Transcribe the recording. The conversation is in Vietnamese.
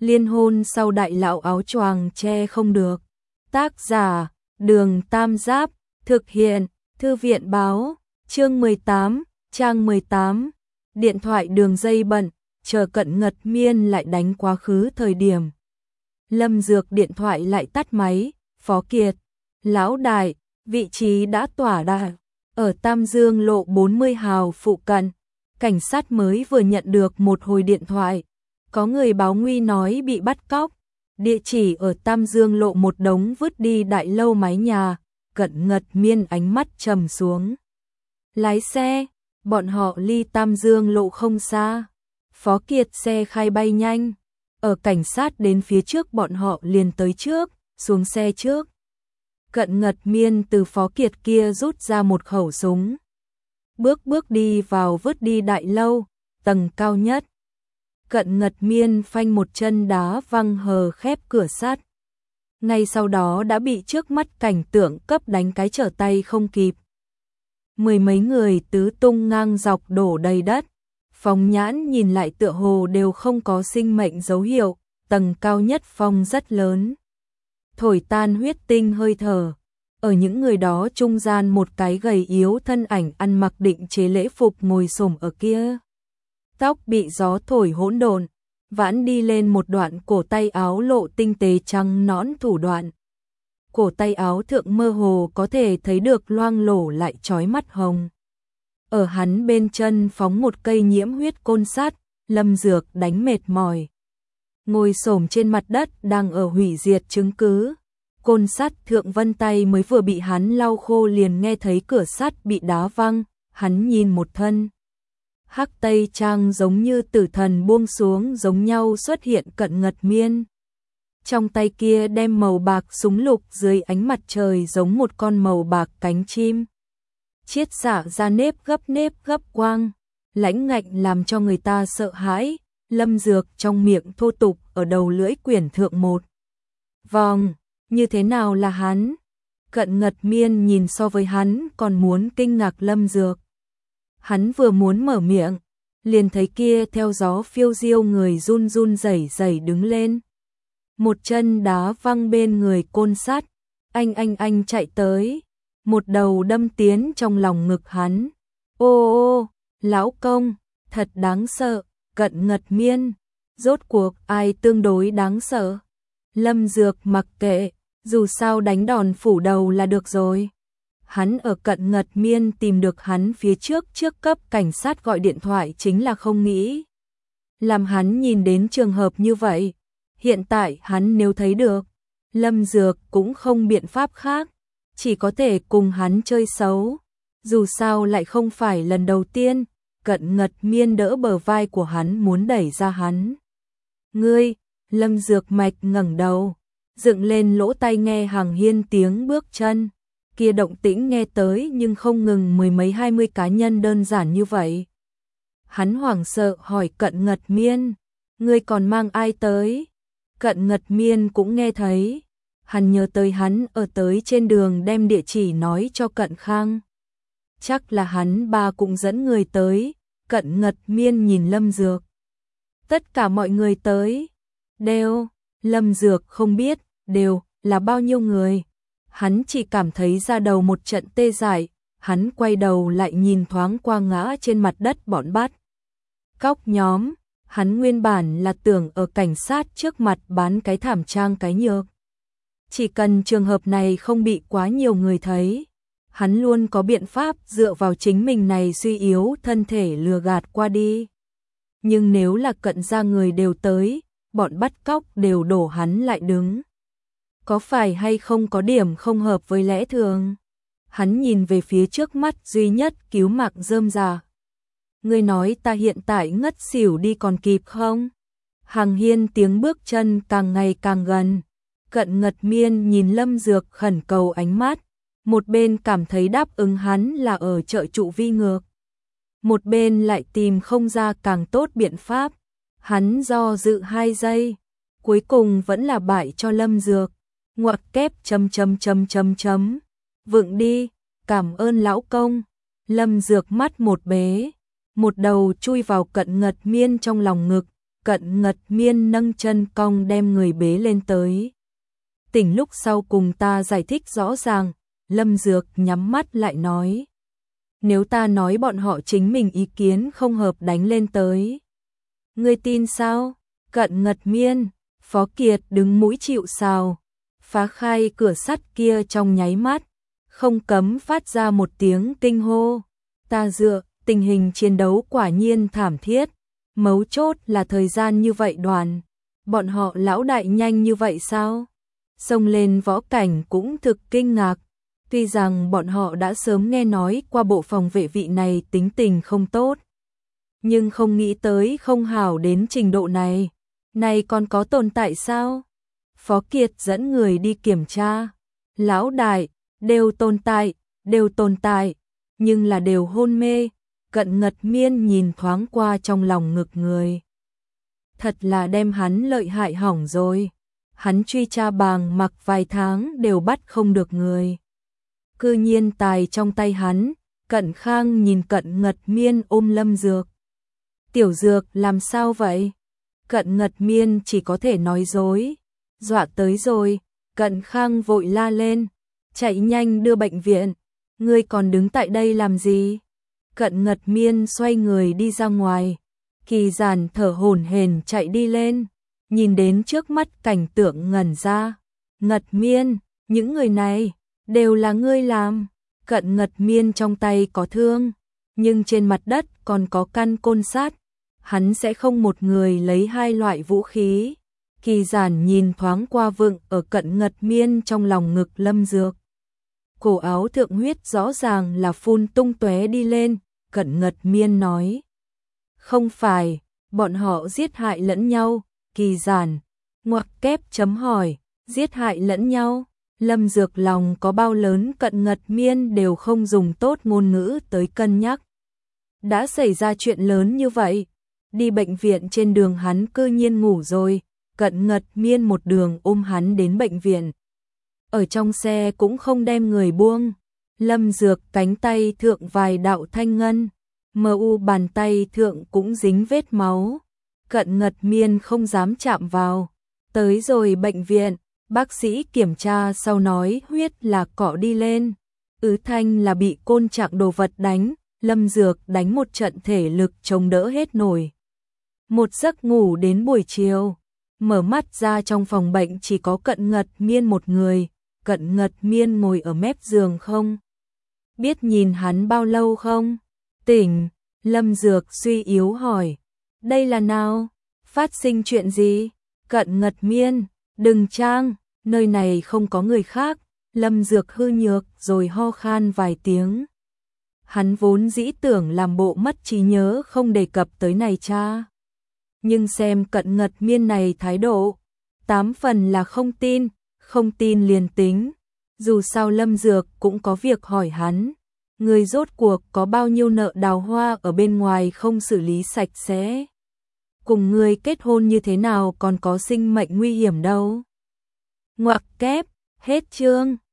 Liên hôn sau đại lão áo choàng che không được. Tác giả, Đường Tam Giáp, thực hiện, Thư viện báo, chương 18, trang 18. Điện thoại đường dây bận, chờ Cận Ngật Miên lại đánh quá khứ thời điểm. Lâm Dược điện thoại lại tắt máy, Phó Kiệt, lão đại, vị trí đã tỏa đà, ở Tam Dương lộ 40 hào phụ cận. Cảnh sát mới vừa nhận được một hồi điện thoại, có người báo nguy nói bị bắt cóc, địa chỉ ở Tam Dương lộ một đống vứt đi đại lâu mái nhà. Cận Ngật Miên ánh mắt trầm xuống. Lái xe, bọn họ ly Tam Dương lộ không xa. Phó Kiệt xe khai bay nhanh, ở cảnh sát đến phía trước bọn họ liền tới trước, xuống xe trước. Cận Ngật Miên từ Phó Kiệt kia rút ra một khẩu súng. Bước đi vào vứt đi đại lâu, tầng cao nhất. Cận Ngật Miên phanh một chân đá văng hờ khép cửa sắt. Ngay sau đó đã bị trước mắt cảnh tượng cấp đánh cái trở tay không kịp. Mười mấy người tứ tung ngang dọc đổ đầy đất. Phóng nhãn nhìn lại tựa hồ đều không có sinh mệnh dấu hiệu, tầng cao nhất phong rất lớn. Thổi tan huyết tinh hơi thở. Ở những người đó trung gian một cái gầy yếu thân ảnh ăn mặc định chế lễ phục ngồi xổm ở kia. Tóc bị gió thổi hỗn độn, vãn đi lên một đoạn cổ tay áo lộ tinh tế trắng nõn thủ đoạn. Cổ tay áo thượng mơ hồ có thể thấy được loang lổ lại chói mắt hồng. Ở hắn bên chân phóng một cây nhiễm huyết côn sắt, Lâm Dược đánh mệt mỏi. Ngồi xổm trên mặt đất đang ở hủy diệt chứng cứ. Côn sắt thượng vân tay mới vừa bị hắn lau khô liền nghe thấy cửa sắt bị đá văng, hắn nhìn một thân. Hắc tây trang giống như tử thần buông xuống giống nhau xuất hiện Cận Ngật Miên. Trong tay kia đem màu bạc súng lục dưới ánh mặt trời giống một con màu bạc cánh chim. Chiết xạ ra nếp gấp quang, lãnh ngạnh làm cho người ta sợ hãi. Lâm Dược trong miệng thô tục ở đầu lưỡi quyển thượng một vòng, như thế nào là hắn? Cận Ngật Miên nhìn so với hắn còn muốn kinh ngạc Lâm Dược. Hắn vừa muốn mở miệng, liền thấy kia theo gió phiêu diêu người run run rẩy rẩy đứng lên. Một chân đá văng bên người côn sắt, anh chạy tới, một đầu đâm tiến trong lòng ngực hắn. Ô, lão công, thật đáng sợ. Cận Ngật Miên, rốt cuộc ai tương đối đáng sợ? Lâm Dược mặc kệ, dù sao đánh đòn phủ đầu là được rồi. Hắn ở Cận Ngật Miên tìm được hắn phía trước cấp cảnh sát gọi điện thoại chính là không nghĩ. Làm hắn nhìn đến trường hợp như vậy, hiện tại hắn nếu thấy được, Lâm Dược cũng không biện pháp khác, chỉ có thể cùng hắn chơi xấu. Dù sao lại không phải lần đầu tiên. Cận Ngật Miên đỡ bờ vai của hắn muốn đẩy ra hắn. Ngươi, Lâm Dược mạch ngẩng đầu, dựng lên lỗ tai nghe hàng hiên tiếng bước chân. Kia động tĩnh nghe tới nhưng không ngừng mười mấy 20 cá nhân đơn giản như vậy. Hắn hoảng sợ hỏi Cận Ngật Miên, ngươi còn mang ai tới? Cận Ngật Miên cũng nghe thấy. Hắn nhớ tới hắn ở tới trên đường đem địa chỉ nói cho Cận Khang. Chắc là hắn ba cũng dẫn người tới. Cận Ngật Miên nhìn Lâm Dược. Tất cả mọi người tới. Đều. Lâm Dược không biết. Đều là bao nhiêu người. Hắn chỉ cảm thấy da đầu một trận tê dại. Hắn quay đầu lại nhìn thoáng qua ngã trên mặt đất bọn bắt cóc nhóm. Hắn nguyên bản là tưởng ở cảnh sát trước mặt bán cái thảm trang cái nhược. Chỉ cần trường hợp này không bị quá nhiều người thấy, hắn luôn có biện pháp dựa vào chính mình này suy yếu thân thể lừa gạt qua đi. Nhưng nếu là Cận gia người đều tới, bọn bắt cóc đều đổ hắn lại đứng. Có phải hay không có điểm không hợp với lẽ thường? Hắn nhìn về phía trước mắt duy nhất cứu mạng rơm rà. Ngươi nói ta hiện tại ngất xỉu đi còn kịp không? Hàng hiên tiếng bước chân càng ngày càng gần. Cận Ngật Miên nhìn Lâm Dược khẩn cầu ánh mắt. Một bên cảm thấy đáp ứng hắn là ở trợ trụ vi ngược. Một bên lại tìm không ra càng tốt biện pháp. Hắn do dự 2 giây. Cuối cùng vẫn là bại cho Lâm Dược. Ngoặc kép ... Vựng đi, cảm ơn lão công. Lâm Dược mắt một bế. Một đầu chui vào Cận Ngật Miên trong lòng ngực. Cận Ngật Miên nâng chân cong đem người bế lên tới. Tỉnh lúc sau cùng ta giải thích rõ ràng, Lâm Dược nhắm mắt lại nói. Nếu ta nói bọn họ chính mình ý kiến không hợp đánh lên tới. Ngươi tin sao? Cận Ngật Miên, Phó Kiệt đứng mũi chịu sào. Phá khai cửa sắt kia trong nháy mắt, không cấm phát ra một tiếng kinh hô. Ta dựa, tình hình chiến đấu quả nhiên thảm thiết. Mấu chốt là thời gian như vậy đoàn. Bọn họ lão đại nhanh như vậy sao? Xông lên võ cảnh cũng thực kinh ngạc. Tuy rằng bọn họ đã sớm nghe nói qua bộ phòng vệ vị này tính tình không tốt, nhưng không nghĩ tới không hảo đến trình độ này. Này còn có tồn tại sao? Phó Kiệt dẫn người đi kiểm tra. Lão đại, đều tồn tại, nhưng là đều hôn mê. Cận Ngật Miên nhìn thoáng qua trong lòng ngực người. Thật là đem hắn lợi hại hỏng rồi. Hắn truy tra bàng mặc vài tháng đều bắt không được người. Cư nhiên tài trong tay hắn. Cận Khang nhìn Cận Ngật Miên ôm Lâm Dược. Tiểu Dược làm sao vậy? Cận Ngật Miên chỉ có thể nói dối. Dọa tới rồi. Cận Khang vội la lên. Chạy nhanh đưa bệnh viện. Ngươi còn đứng tại đây làm gì? Cận Ngật Miên xoay người đi ra ngoài. Kỳ Giản thở hổn hển chạy đi lên. Nhìn đến trước mắt cảnh tượng ngẩn ra. Ngật Miên, những người này đều là ngươi làm. Cận Ngật Miên trong tay có thương, nhưng trên mặt đất còn có căn côn sắt. Hắn sẽ không một người lấy hai loại vũ khí. Kỳ Giản nhìn thoáng qua vựng ở Cận Ngật Miên trong lòng ngực Lâm Dược. Cổ áo thượng huyết rõ ràng là phun tung tóe đi lên. Cận Ngật Miên nói. Không phải, bọn họ giết hại lẫn nhau. Kỳ Giản ngoặc kép chấm hỏi, giết hại lẫn nhau. Lâm Dược lòng có bao lớn Cận Ngật Miên đều không dùng tốt ngôn ngữ tới cân nhắc. Đã xảy ra chuyện lớn như vậy, đi bệnh viện trên đường hắn cư nhiên ngủ rồi. Cận Ngật Miên một đường ôm hắn đến bệnh viện. Ở trong xe cũng không đem người buông. Lâm Dược cánh tay thượng vài đạo thanh ngân, mu bàn tay thượng cũng dính vết máu. Cận Ngật Miên không dám chạm vào. Tới rồi bệnh viện, bác sĩ kiểm tra sau nói huyết là cọ đi lên. Thanh là bị côn trạng đồ vật đánh. Lâm Dược đánh một trận thể lực chống đỡ hết nổi. Một giấc ngủ đến buổi chiều. Mở mắt ra trong phòng bệnh chỉ có Cận Ngật Miên một người. Cận Ngật Miên ngồi ở mép giường không biết nhìn hắn bao lâu không? Tỉnh, Lâm Dược suy yếu hỏi. Đây là nào? Phát sinh chuyện gì? Cận Ngật Miên, đừng trang, nơi này không có người khác. Lâm Dược hư nhược rồi ho khan vài tiếng. Hắn vốn dĩ tưởng làm bộ mất trí nhớ không đề cập tới này cha. Nhưng xem Cận Ngật Miên này thái độ, 8 phần là không tin liền tính. Dù sao Lâm Dược cũng có việc hỏi hắn. Người rốt cuộc có bao nhiêu nợ đào hoa ở bên ngoài không xử lý sạch sẽ. Cùng người kết hôn như thế nào còn có sinh mệnh nguy hiểm đâu. Ngoặc kép, hết chương.